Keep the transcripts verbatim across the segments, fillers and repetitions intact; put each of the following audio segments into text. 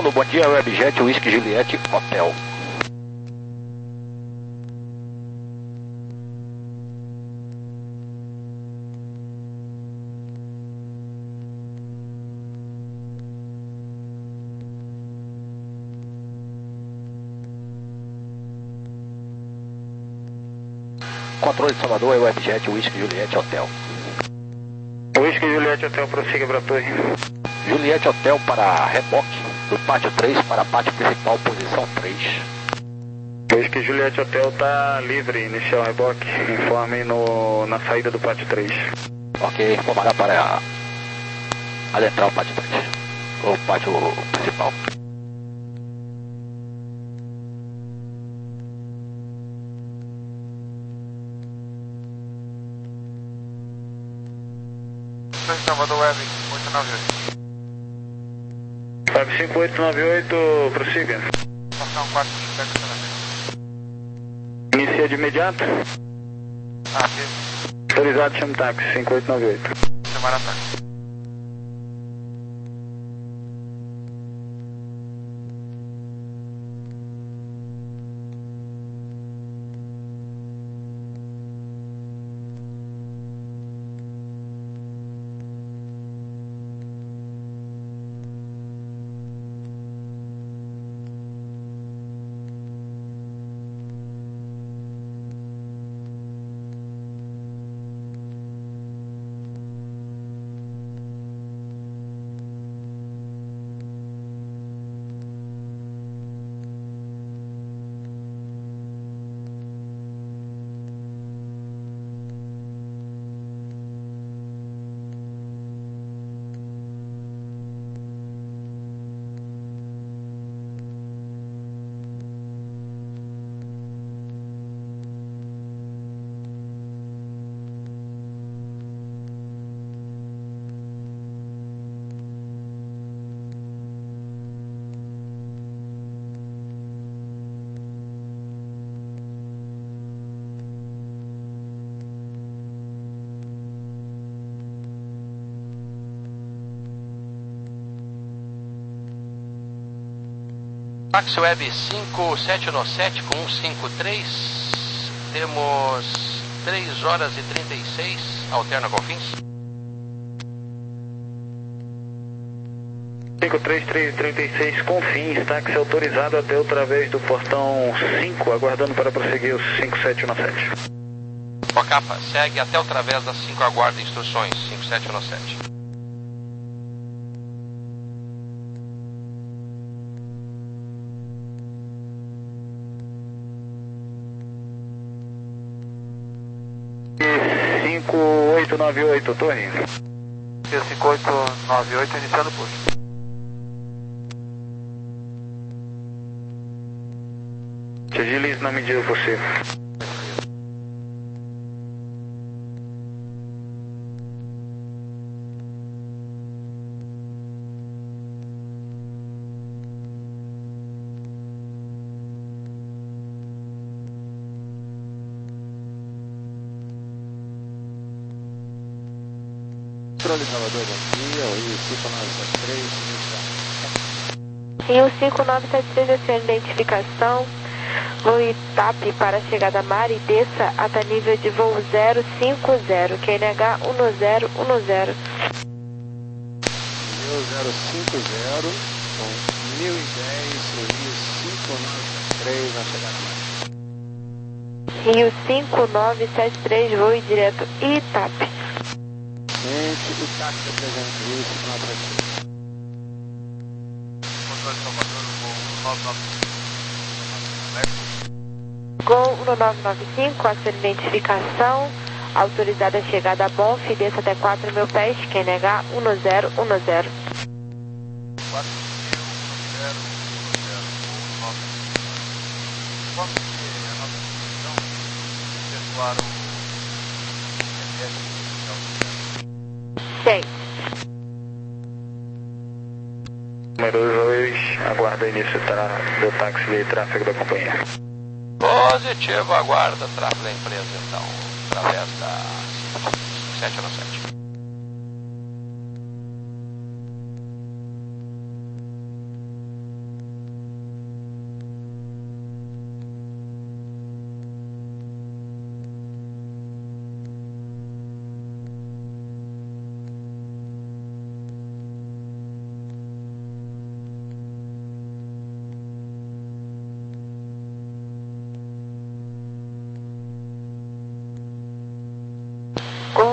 Salvador, bom dia, Webjet, Whisky Juliette, Hotel. Controle de Salvador, é Webjet, Whisky Juliette, Hotel. Whisky Juliette Hotel, prossiga para a torre. Juliette Hotel para reboque, do pátio três para pátio principal, posição três. Whisky Juliette Hotel está livre, inicial reboque, informe no, na saída do pátio três. Ok, informará para adentrar o pátio três, o pátio principal. Salvador Web oito nove oito. Web cinco oito nove oito, prossiga. Estação quatro sete sete. Inicia de imediato. Ah, aqui. Autorizado, chama táxi, cinco oito nove oito. Chamar a táxi. Táxi Web cinco sete um sete com cento e cinquenta e três, temos três horas e trinta e seis, alterna Golfins. cinco três três trinta e seis, Confins, táxi autorizado até através do portão cinco, aguardando para prosseguir o cinco sete um sete. Cocapa, segue até através das cinco, aguarda instruções, cinco sete um sete. cinco oito nove oito, torre. cinco oito nove oito, iniciando o posto. Se agilize na medida possível. Controle Salvador, bom dia, Rio cinco nove sete três, Rio cinco nove sete três, essa é a identificação, voo I T A P para a chegada a mar e desça até nível de voo zero cinco zero, Q N H um zero um zero. Rio zero cinco zero, com mil e dez, Rio cinco nove sete três, na chegada a mar. Rio cinco nove sete três, voo direto I T A P. Gente, o táxi apresenta Rio cinco nove sete três. Controle de Salvador, voo nove nove cinco. Gol um nove nove cinco, a sua identificação, autorizada a chegada a Bonf, desça até quatro mil pés, Q N H um zero um zero. quatro mil, um zero um zero, voo nove. Quando que a nossa decisão efetuar o I S S Sim. Número dois, aguarda início do táxi de tráfego da companhia. Positivo, aguarda tráfego da empresa, então, através da sete um sete.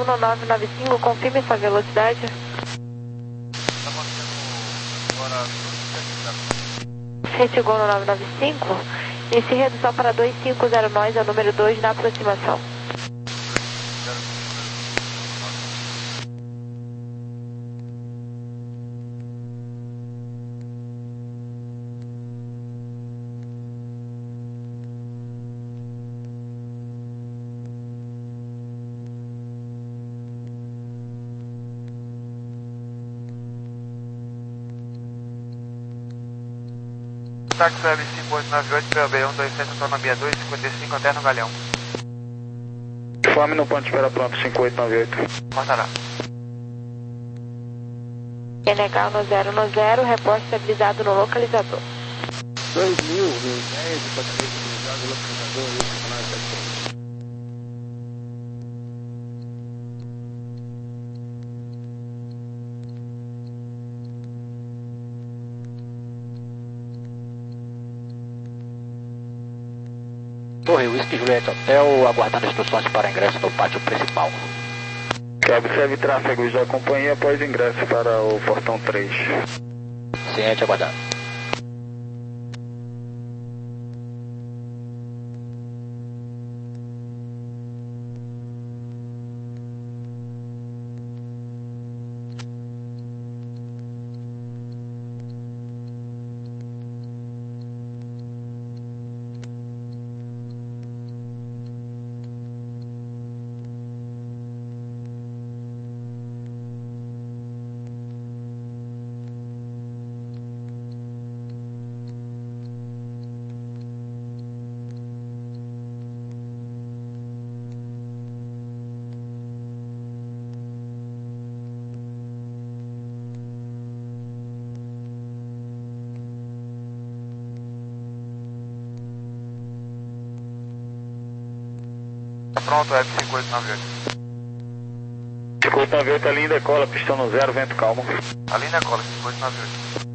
um nove nove cinco, confirme sua velocidade. Está mantendo agora Gente, Gol no nove nove cinco, inicie redução para dois cinco zero nós, é o número dois na aproximação. Táxi Web cinco oito nove oito, P O B um dois sete, autonomia dois cinquenta e cinco, até no Galeão. Fome no ponto de espera pronto, cinco oito nove oito. Cortará. N H no zero no zero, repórter estabilizado no localizador. dois mil, dez, departamento estabilizado, localizador, isso, canal sete três. Torre Whisky Juliette Hotel, aguardando instruções para ingresso no pátio principal. Que observe tráfegos da companhia após ingresso para o portão três. Ciente, aguardando. Pronto, Web cinco oito nove oito. cinco oito nove oito, a linha decola, pistão no zero, vento calmo. A linha cola, cinco oito nove oito.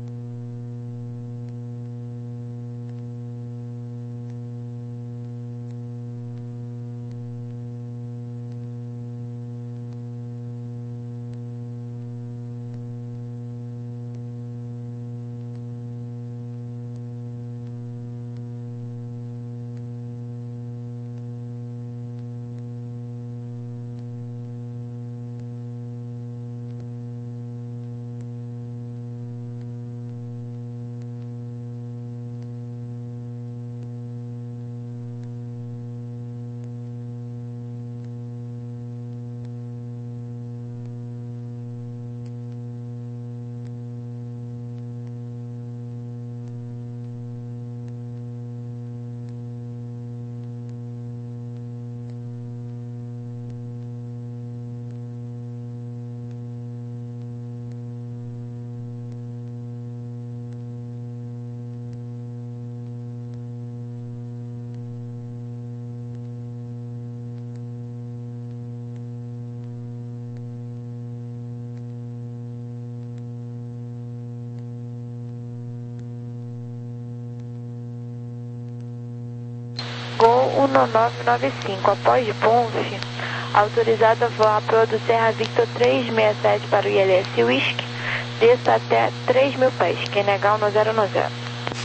Gol um nove nove cinco, após ponte, autorizado a voar para do Serra Victor trezentos e sessenta e sete para o I L S Whisky, desça até três mil pés, Q N H no zero no zero.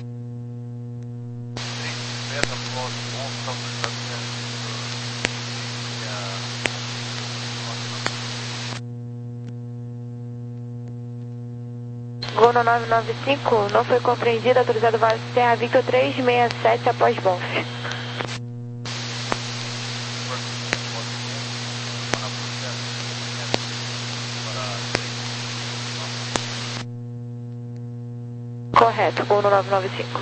Gol no nove nove cinco, não foi compreendido, autorizado a voar Serra Victor trezentos e sessenta e sete após ponte. Correto, Gol no nove nove cinco.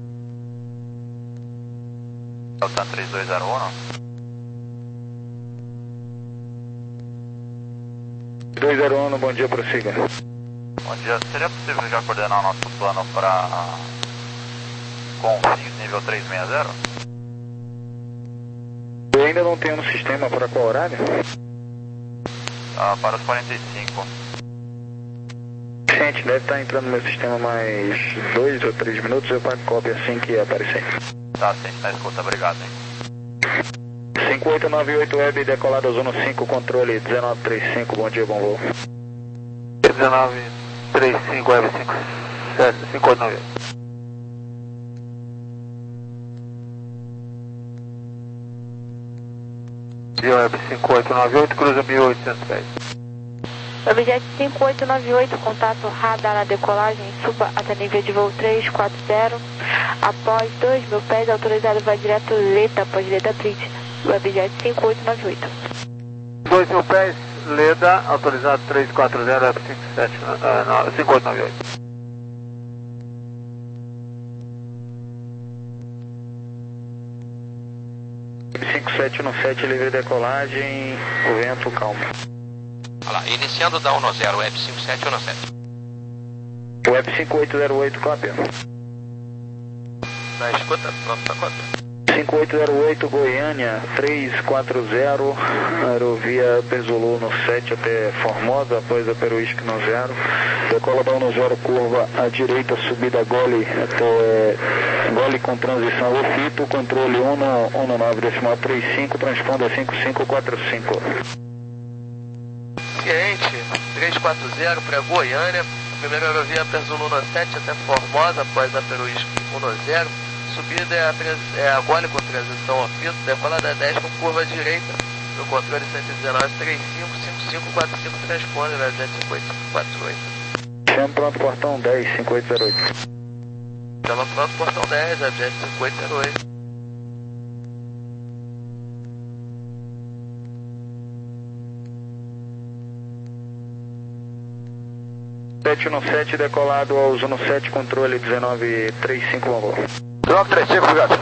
Delta três dois zero um. dois zero um, bom dia, prossiga. Bom dia, seria possível já coordenar o nosso plano para Confins nível trezentos e sessenta? Eu ainda não tenho no sistema para qual horário? Ah, para os quarenta e cinco. Gente, deve estar entrando no meu sistema mais dois ou três minutos, eu pago cópia assim que aparecer. Tá, sim, na escuta, obrigado, hein. cinco oito nove oito Web, decolado Zona cinco, controle dezenove trinta e cinco, bom dia, bom voo. dezenove trinta e cinco Web cinco oito nove oito. Web cinco oito nove oito, cruza mil e oitocentos pés. Objet cinco oito nove oito, contato radar na decolagem, suba até nível de voo três quatro zero. Após dois mil pés, autorizado vai direto Leda, após Leda Bridge. Objet cinco oito nove oito. dois mil pés, Leda, autorizado três quatro zero, Web cinco oito nove oito. cinco sete um sete, livre decolagem, o vento calmo. Olha lá, iniciando da um zero, Web cinco sete um sete. Web cinco oito zero oito, cópia. Na escuta, pronto para conta. cinco oito zero oito, Goiânia, três quatro zero, aerovia Pesolou no sete até Formosa, após a Peruísque no zero. Decola da um zero, curva à direita, subida Gole até Gole com transição ao fito, controle um nove decimal trinta e cinco, transponda cinco cinco quatro cinco. Ciente, três quatro zero para Goiânia, primeira aerovia Pesolou no sete até Formosa, após a Peruísque um zero. Subida é a, é a Gole com transição ao fito, decolada dez com curva à direita, no controle cento e dezenove trinta e cinco, cinco cinco quatro cinco, transponde, vai cinco oito quatro oito. Chama pronto, portão dez, cinco oito zero oito. Chama pronto, portão dez, objeto cinco oito zero oito. sete um sete, decolado ao Zona sete, controle dezenove trinta e cinco, bom voo. dezenove trinta e cinco, obrigado.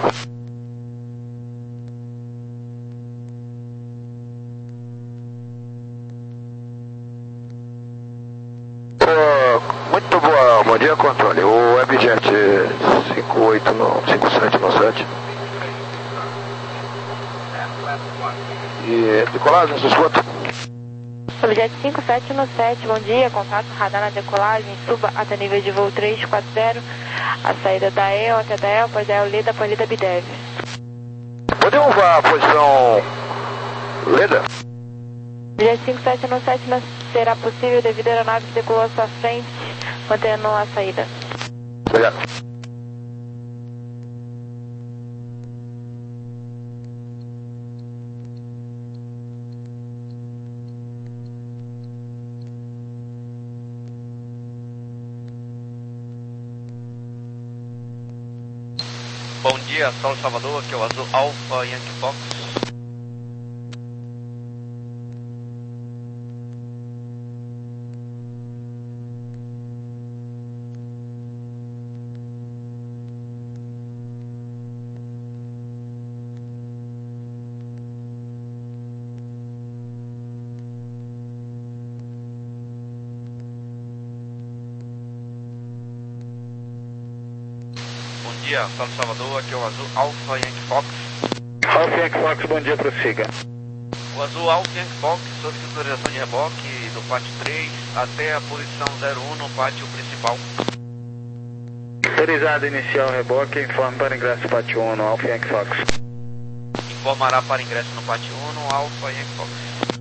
Muito boa, bom dia, controle. O Webjet cinco oito sete um sete. E decolagem, se escuta. Objet cinco sete um sete, bom dia, contato radar na decolagem, suba até nível de voo três quatro zero, a saída da E O até da E O, após da E O Leda, após Leda Bidev. Podemos voar a posição Leda? Objet cinco sete um sete não será possível devido à aeronave que decolou à sua frente, mantendo a saída. Obrigado. Bom dia, Saulo Salvador, aqui é o Azul Alpha Yankee Fox. Bom dia, Saulo Salvador, aqui é o Azul Alpha Yankee Fox. Alpha Yankee Fox, bom dia, prossiga. O Azul Alpha Yankee Fox, sob autorização de reboque do pátio três até a posição zero um no pátio principal. Autorizado inicial reboque, informe para ingresso pátio um no Alpha Yankee Fox. Informará para ingresso no pátio um no Alpha Yankee Fox.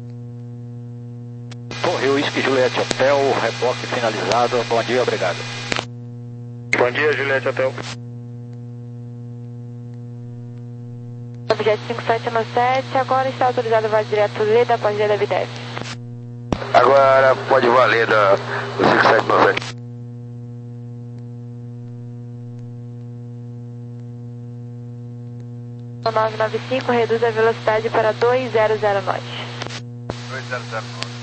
Torre Whisky Juliette Hotel, reboque finalizado, bom dia, obrigado. Bom dia, Juliette Hotel. Objet cinco sete um sete, agora está autorizado vai direto Leda, após Leda Bidev. Agora pode valer da do cinco sete um sete. nove nove cinco, reduz a velocidade para dois zero zero knots. dois zero zero nove.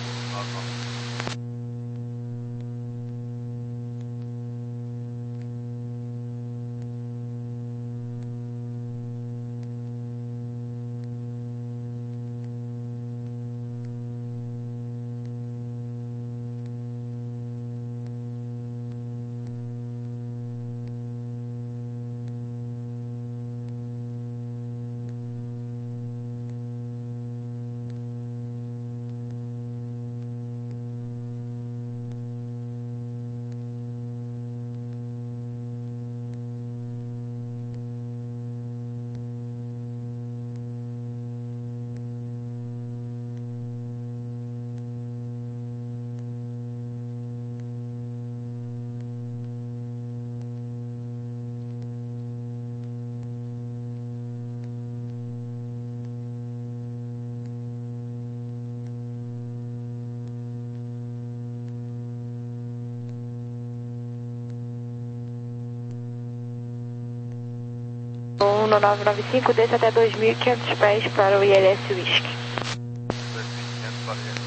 um nove nove cinco, desce até dois mil e quinhentos pés para o I L S Whisky. dois mil e quinhentos para o I L S.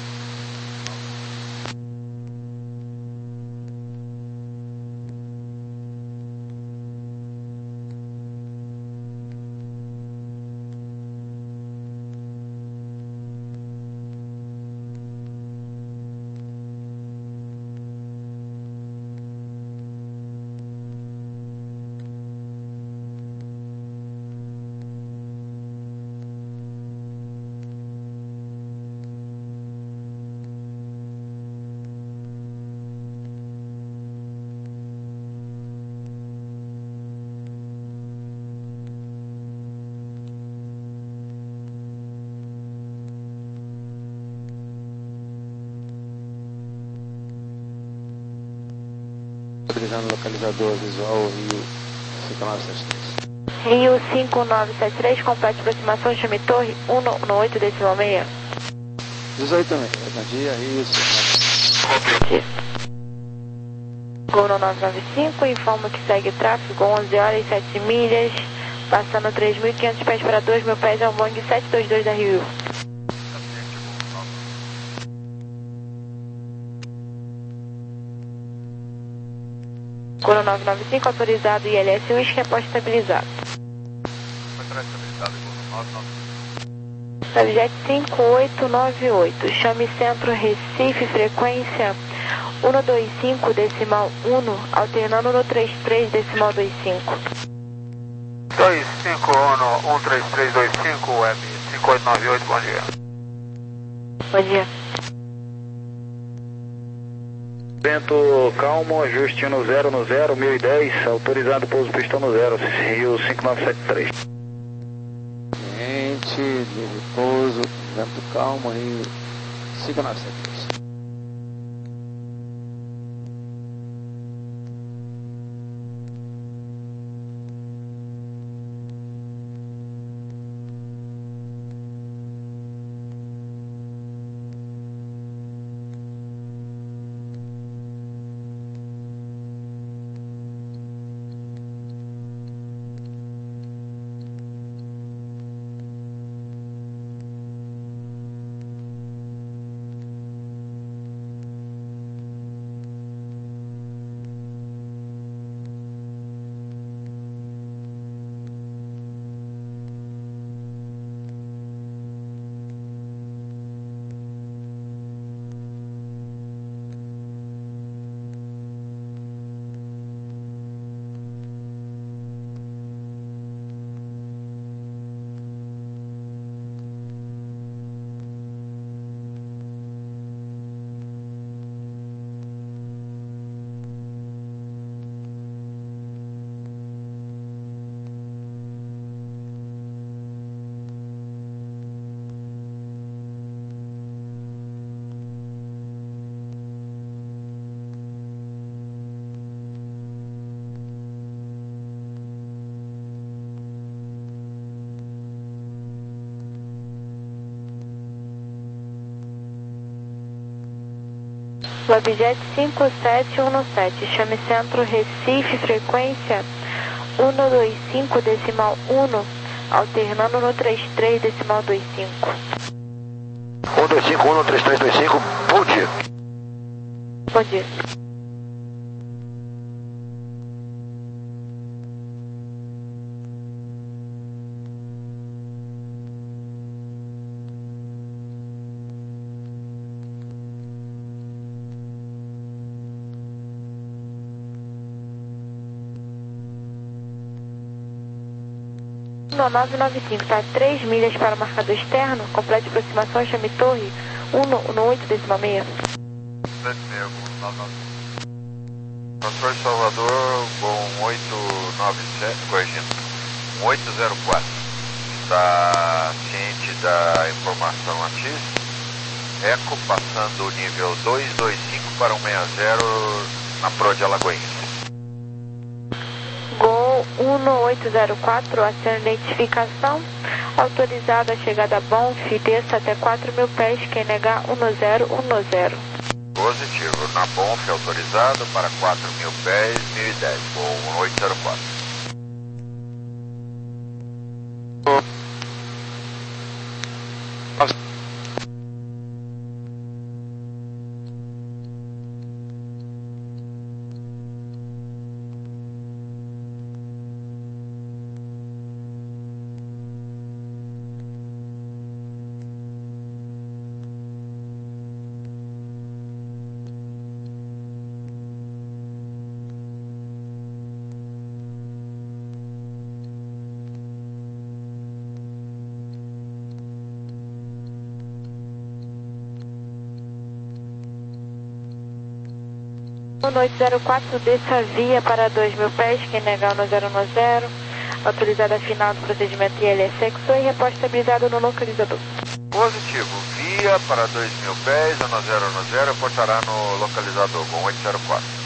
Utilizando o localizador visual Rio cinco nove sete três. Rio cinco nove sete três, complete aproximação, chame torre um oito decimal seis. dezoito também, bom dia, Rio cinco nove sete três. Gol no nove nove cinco, informa que segue tráfego onze horas e sete milhas, passando três mil e quinhentos pés para dois mil pés, é um Boeing sete dois dois da Rio. Gol nove nove cinco, autorizado I L S Whisky, após estabilizado. Foi para estabilizado, gol nove nove cinco. Subjet cinco oito nove oito, chame centro Recife, frequência um dois cinco decimal um, alternando no trinta e três decimal vinte e cinco. dois cinco um um três três dois cinco, M cinco oito nove oito, bom dia. Bom dia. Vento calmo, ajuste no zero no zero, mil e dez, autorizado pouso pistão no zero, Rio cinco nove sete três. Cliente, de repouso, vento calmo, Rio cinco nove sete três. Webjet cinco sete um sete, chame centro Recife, frequência um dois cinco decimal um, alternando no trinta e três decimal vinte e cinco. um dois cinco um três três dois cinco, bom dia. Bom dia. No nove nove cinco, está três milhas para o marcador externo, complete aproximação, chame torre um oito decimal seis. sete seis, gol nove nove cinco. Pastor Salvador, gol oito nove sete, corrigindo, um oito zero quatro. Está ciente da informação ativa. Eco passando o nível dois dois cinco para um seis zero na Pro de Alagoinhas. Gol um oito zero quatro, aciona identificação, autorizado a chegada a Bonf, desça até quatro mil pés, quem negar um zero um zero. Positivo, na Bonf autorizado para quatro mil pés, mil e dez, gol um oito zero quatro. no oito zero quatro, desça via para dois mil pés, Q N H um zero um zero, autorizada final do procedimento I L S Exo e reposto estabilizado no localizador. Positivo, via para dois mil pés, um zero um zero, portará no localizador com oito zero quatro.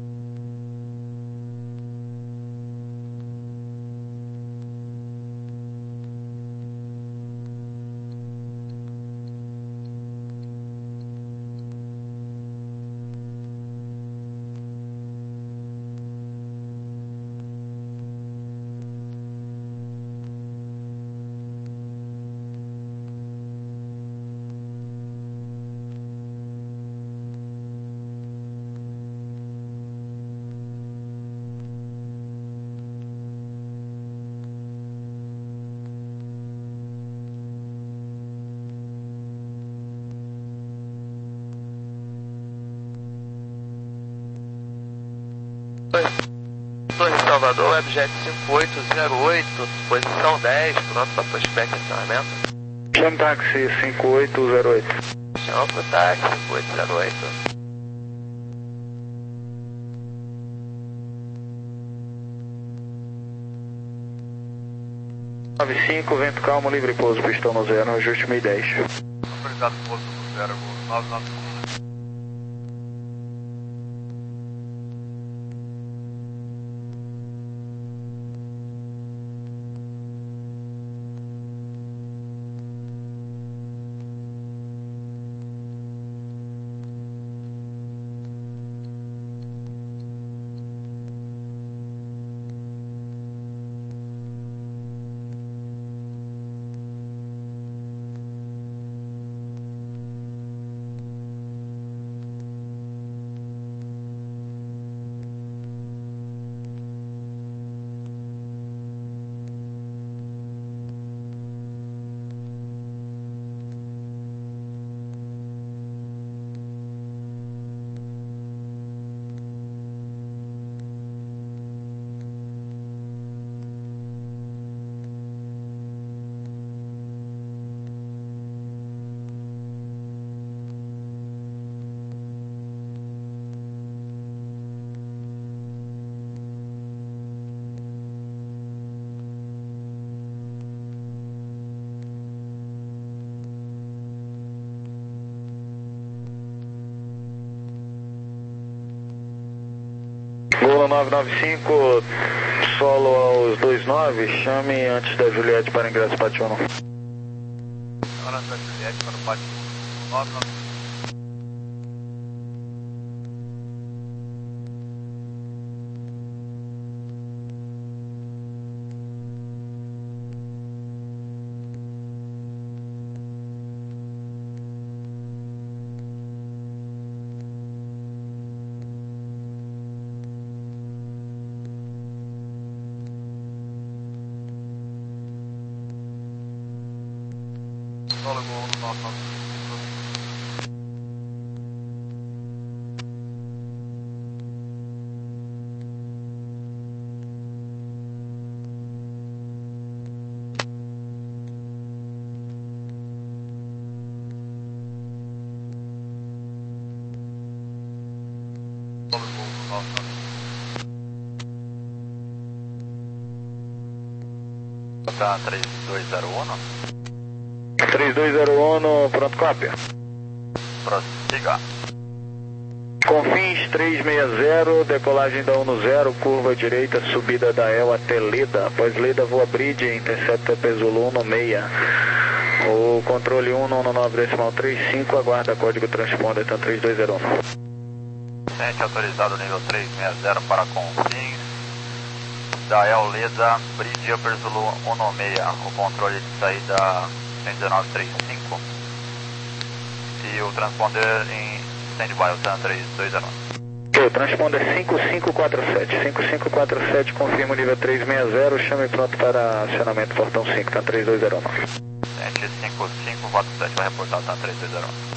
Torre Salvador, Webjet cinco oito zero oito, posição dez, pronto para pushback e acionamento. Chama táxi cinco oito zero oito. Chama pro táxi cinco oito zero oito. nove cinco, vento calmo, livre pouso, pistão no zero, ajuste mil e dez. Autorizado pouso no zero nove nove cinco. Gol nove nove cinco, solo aos dois nove, chame antes da Juliette para ingresso pátio um. Agora da Juliette para o pátio nove nove cinco. Solo Gol nove nove cinco. Solo Gol nove nove cinco. Tá três dois zero um. três dois zero um, pronto, cópia. Prossiga. Confins trezentos e sessenta, decolagem da um zero, curva direita, subida da E L até Leda. Após Leda, voa bridge, intercepta Pesoulon no meia. O controle um nove nove decimal trinta e cinco, aguarda código transponder, tá três dois zero um. Sente autorizado nível trezentos e sessenta para Confins. Da E L Leda, bridge Pesoulon um no meia. O controle de saída cento e dezenove trinta e cinco. E o transponder em standby, o TAN três dois zero um. O transponder cinco cinco quatro sete. cinco cinco quatro sete, confirma o nível trezentos e sessenta, chame pronto para acionamento portão cinco, TAN três dois zero um. Sente cinco cinco quatro sete, vai reportar o TAN três dois zero um.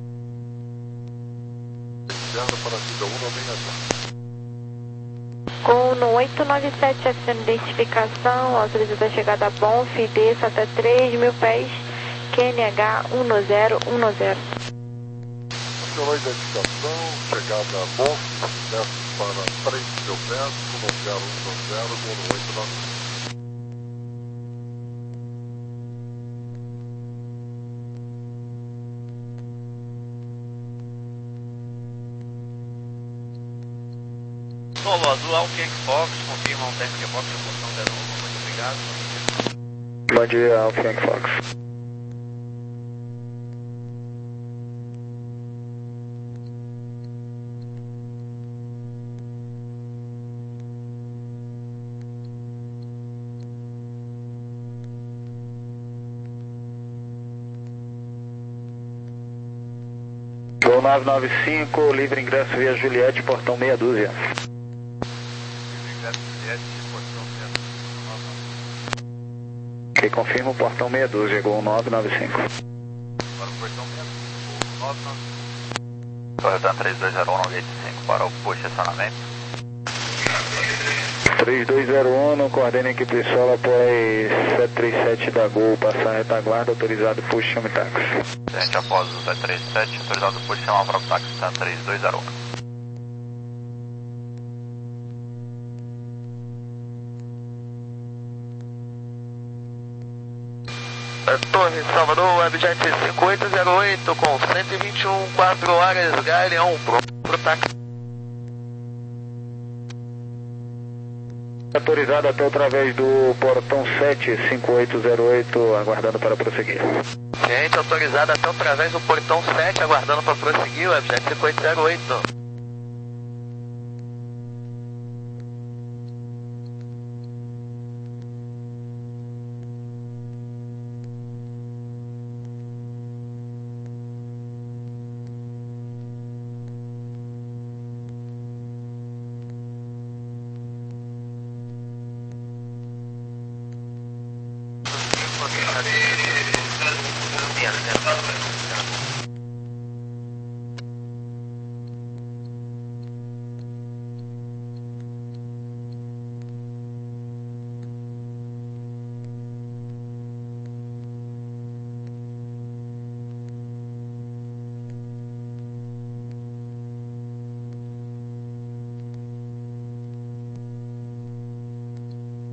Desviando para a vida um nove zero. Gol no oito nove sete, acendo identificação, autorizada a chegada a Bonf, desça até três mil pés, Q N H um zero um zero. pela identificação, chegada a Monte, desce para três mil metros, no zero um zero, gol oito nove. Solo Azul, Alqueque Fox, confirma um teste de box, função de novo, muito obrigado. Bom dia, Alqueque Fox. Gol nove nove cinco, livre ingresso via Juliette, portão meia dúzia. Ok, confirma o portão meia dúzia, gol nove nove cinco. Para o portão meia dúzia, gol nove nove cinco. Correção três dois zero um nove oito cinco para o posicionamento. três dois zero um, coordena a equipe solo após sete três sete da Gol, passar a retaguarda, autorizado por chame táxi. Gente, após o sete três sete, autorizado por chamar para o táxi, está três dois zero um. Torre Salvador, Webjet cinco oito zero oito com cento e vinte e um, quatro áreas, Galeão, pronto pro táxi. Autorizado até através do portão sete cinco oito zero oito, aguardando para prosseguir. Gente, autorizado até através do portão sete, aguardando para prosseguir, Webjet cinco oito zero oito.